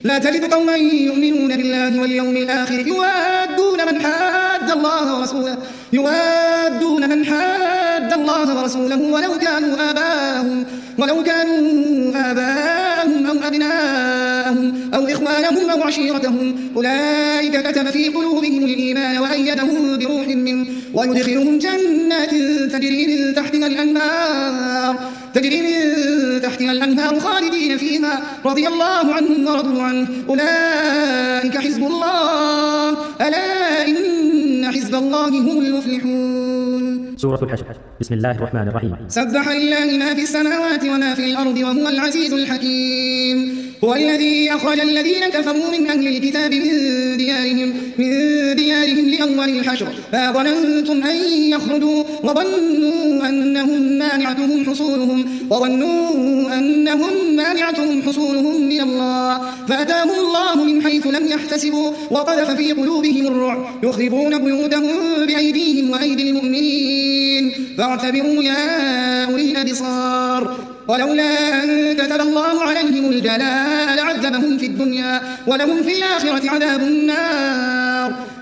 لا تجد قوما يؤمنون بالله واليوم الآخر يوادون من حاد الله ورسوله ولو كانوا آباءهم أو أبناءهم أو إخوانهم أو عشيرتهم أولئك كتب في قلوبهم الإيمان وأيدهم بروح منه ويدخلهم جنات تجري من تحتها الأنهار خالدين فيها رضي الله عنهم ورضوا عنه أولئك حزب الله ألا إن حزب الله هم المفلحون. سورة الحشر. بسم الله الرحمن الرحيم. سبح لله ما في السماوات وما في الأرض وهو العزيز الحكيم. هو الذي أخرج الذين كفروا من أهل الكتاب من ديارهم لأول الحشر ما ظننتم أن يخرجوا وظنوا أنهم مانعتهم حصولهم من الله فأتاهم الله من حيث لم يحتسبوا وقذف في قلوبهم الرعب يخربون بيوتهم بأيديهم وأيدي المؤمنين فاعتبروا يا أولي الأبصار. ولولا أن كتب الله عليهم الجلاء لعذبهم في الدنيا ولهم في الآخرة عذاب النار.